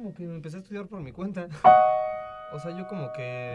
como que empecé a estudiar por mi cuenta. O sea, yo como que